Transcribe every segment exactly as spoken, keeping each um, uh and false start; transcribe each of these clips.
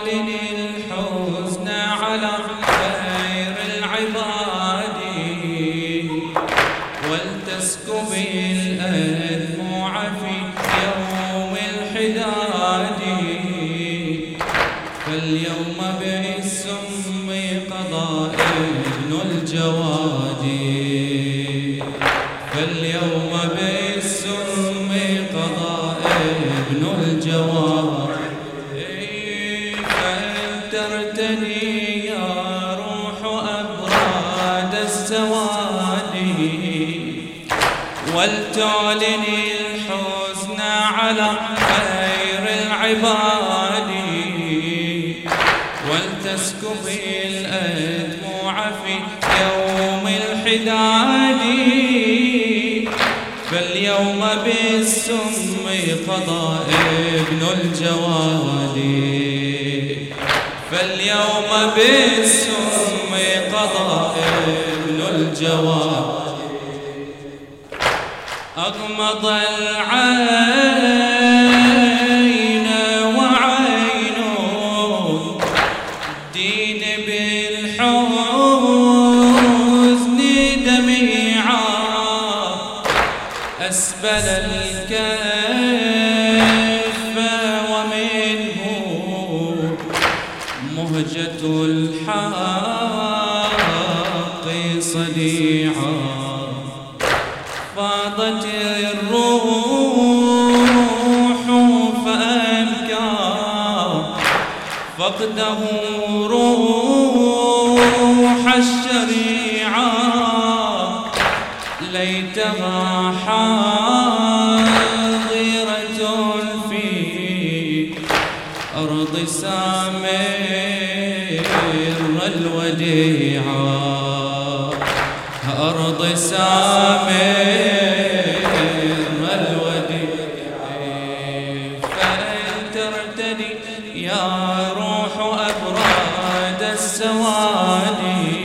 ولتعلن الحزن على خير العباد ولتسكب الأدموع في يوم الحداد فاليوم بالسم قضى ابن الجواد فاليوم بالسم قضى ابن الجواد فلترتدي يا روح أبراد السواد ولتعلن الحزن على خير العباد ولتسكب الأدموع في يوم الحداد فاليوم بالسم قضى ابن الجواد فاليوم بالسم قضى ابن الجواد أغمض العين وعين الدين بالحزن دميعا أسبل الكف ومنه مهجة الحق صديعا فاضت الروح فأبكى فقده روح الشريعة ليتها حاضرة في أرض سامر الوديعة أرض سامر الوديعة فلترتدي يا روح أبراد السواد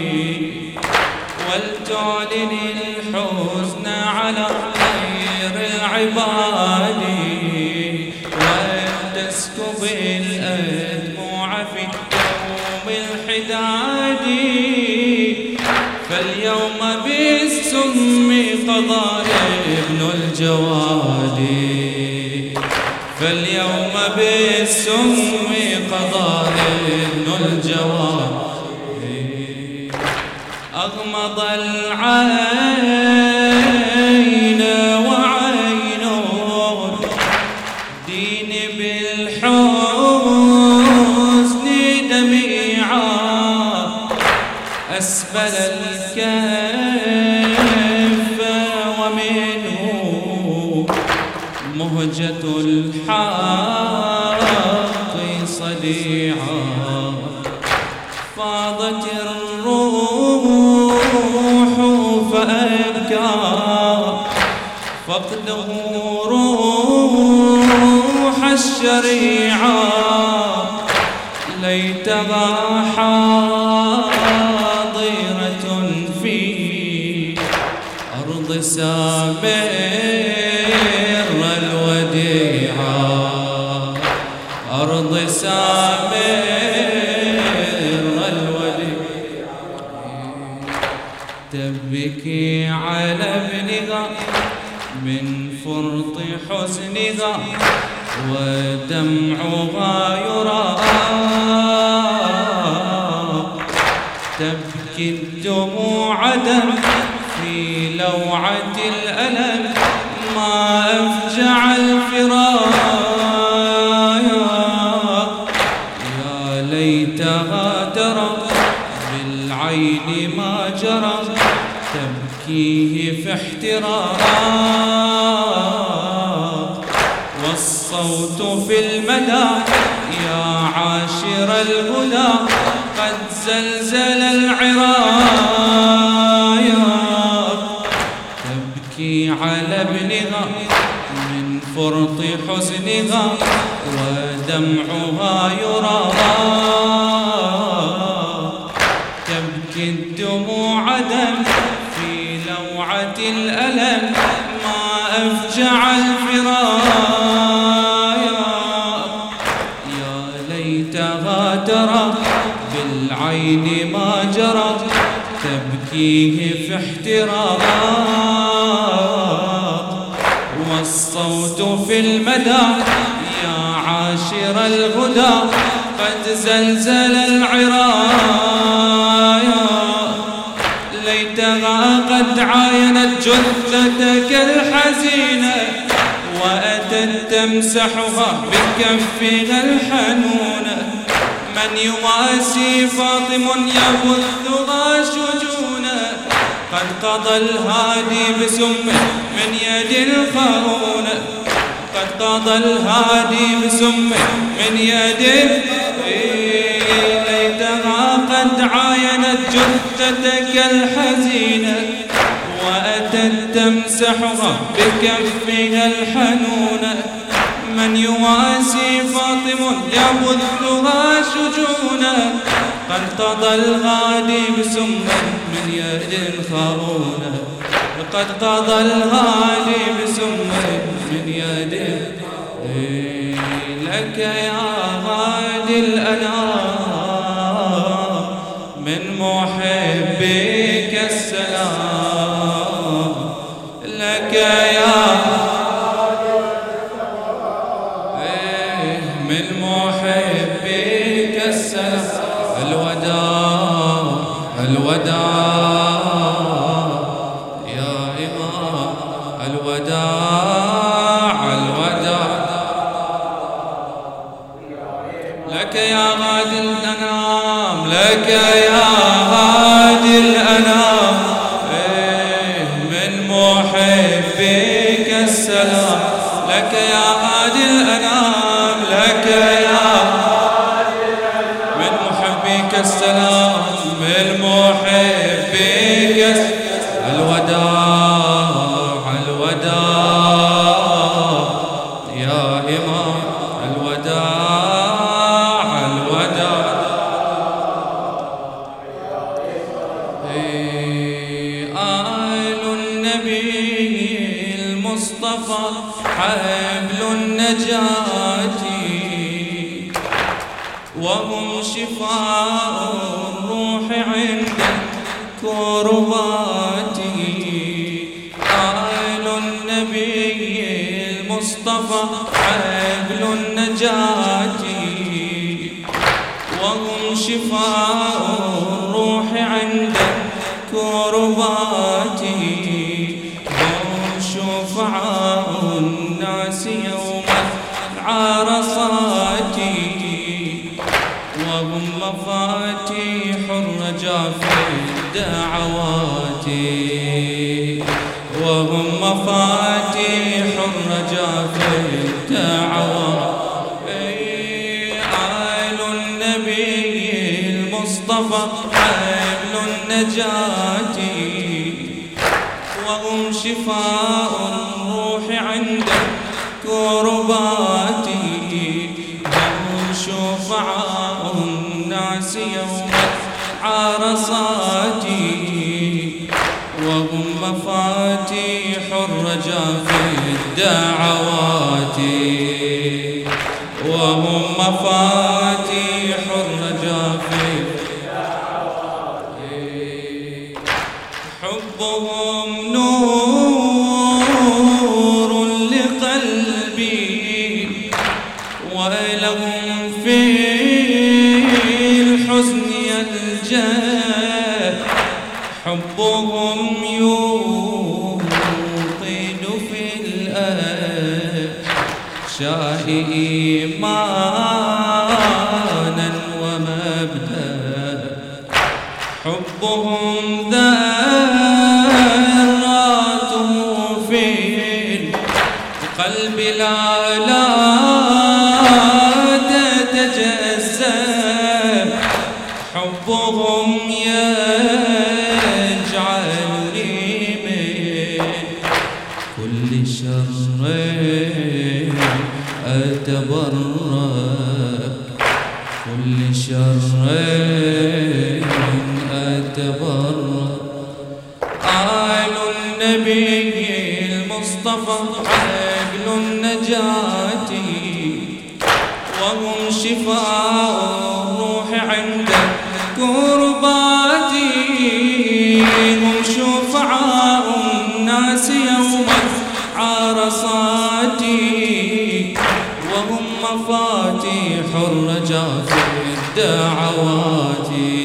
ولتعلن الحزن على خير العباد ولتسكب الأدموع في يوم الحداد فاليوم بالسم قضى ابن الجواد فاليوم بالسم قضى ابن الجواد أغمض العين وعين الدين بالحزن دميعا أسبل الكف ومنه مهجة الحق صديعا فاضت الروح فأبكى فقده روح الشريعة ليتها حاضرة في أرض سامر الوديعة أرض سامر الوديعة تبكي على ابنها من فرط حزنها ودمعها يرى تبكي الدموع دم في لوعة الألم ما أفجع الفراق يا ليتها ترى بالعين ما جرى تبكيه في احتراق والصوت في المدى يا عاشر الهدى قد زلزل العراق تبكي على ابنها من فرط حزنها ودمعها يرى تبكي الدموع دم في لوعة الألم ما أفجع الفراق يا ليتها ترى بالعين ما جرى تبكيه في احتراق والصوت في المدى يا عاشر الهدى قد زلزل العرايا ليتها قد عاينت جثتك الحزينة وأتت تمسحها بكفها الحنونة من يواسي فاطم يبثها شجونا قد قضى الهادي بسمه من يد الخارونة قد قضى الهادي بسمه من يد ليتها قد عاينت جثتك الحزينة وأتت تمسحها بكفها الحنونة من يواسي فاطم يبثها شجونا قد قضى الغادي بسمه من يد خارونة قد قضى الغادي بسمه من يد لك يا غادي الأنام من محبك السلام لك يا من محبك السلام الوداع الوداع يا إمام الوداع الوداع لك يا غادي الأنام لك يا غادي الأنام من محبك السلام لك يا غادي الأنام لك يا من محبك السلام من محبك الوداع الوداع يا إمام الوداع الوداع آل النبي المصطفى حبل النجاة وهم شفاء الروح عند كرباته آل النبي المصطفى حبل النجاة وهم شفاء الروح عند كرباته هم شفعاء الناس يوم العرصات وهم مفاتيح الرجا في الدعوات وهم مفاتيح الرجا في الدعوات آل النبي المصطفى حبل النجاة وهم شفاء الروح عند كرباته هم شفعاء الناس يوم العرصات وهم مفاتيح الرجا في الدعوات وهم مفاتيح الرجا في الدعوات حبهم نور لقلبي ولهم في الحزن يلجأ حبهم يوقد في الأحشاء إيمانا ومبدأ حبهم ذراته في القلب لا لا تتجسد حبهم يجعلني من كل شر أتبرأ كل شر أتبرأ آل النبي المصطفى حبل النجاة وهم شفاء الرجا في الدعوات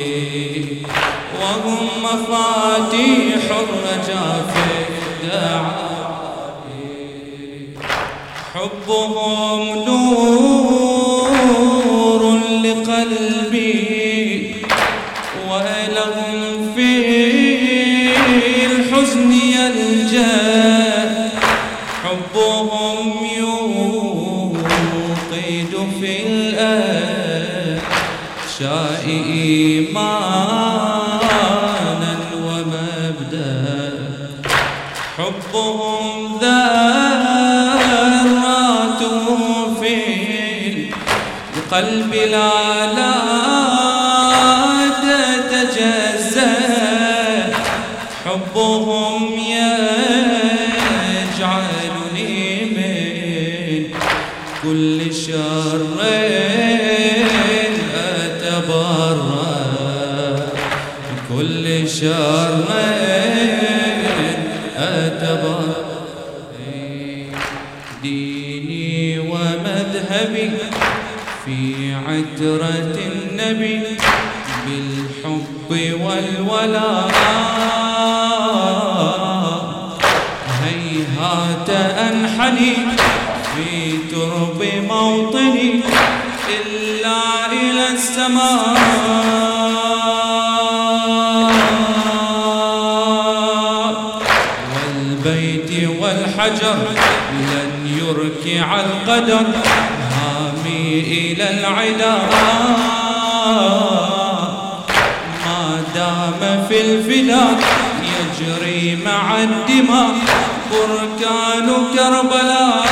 وهم مفاتيح الرجا في الدعوات حبهم نور لقلبي ولهم في الحزن يلجأ حبهم يوقد في الأشياء إيمانا ومبدأ حبهم ذرات في القلب لا لا تتجزأ حبهم يجعلني من كل شر أتبرأ كل شر أتبرأ ديني ومذهبي في عترة النبي بالحب والولاء هيهات أنحني في ترب موطني إلا إلى السماء والبيت والحجر لن يركع القدر هامي إلى العلا ما دام في الفداء يجري مع الدماء بركان كربلاء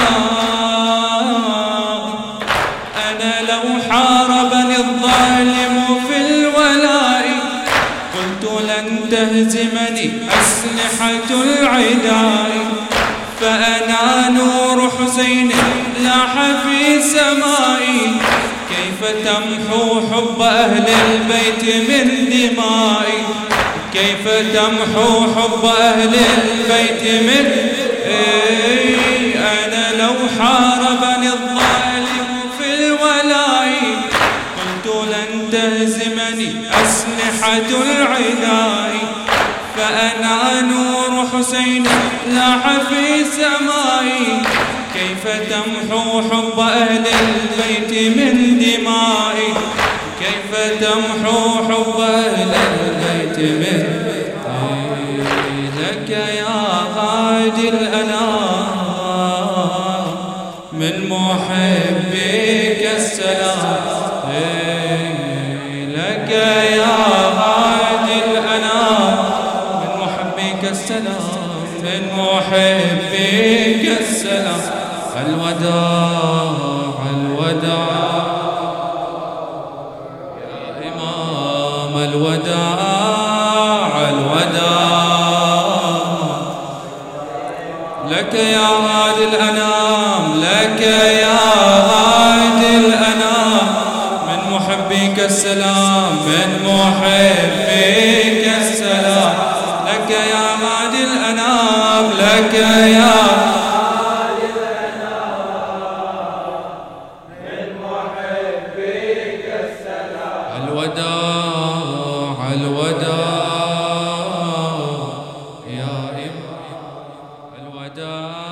أنا لو حاربني الظالم في الولاء قلت لن تهزمني أسلحة العداء فأنا نور حسين لاح في سمائي كيف تمحو حب أهل البيت من دمائي كيف تمحو حب أهل البيت من إيه أنا لو حاربني الظالم في الولاء قلت لن تهزمني أسلحة العداء فأنا نور حسين لاح في سمائي كيف تمحو حب أهل البيت من دمائي كيف تمحو حب أهل البيت من لك يا هادي الأنام من محبك السلام لك يا هادي الأنام من محبك السلام من محبك السلام الوداع الوداع يا إمام الوداع الوداع لك يا هادي الأنام لك يا هادي الأنام من محبك السلام من محبك السلام لك يا هادي الأنام لك يا الوداع الوداع يا إمام الوداع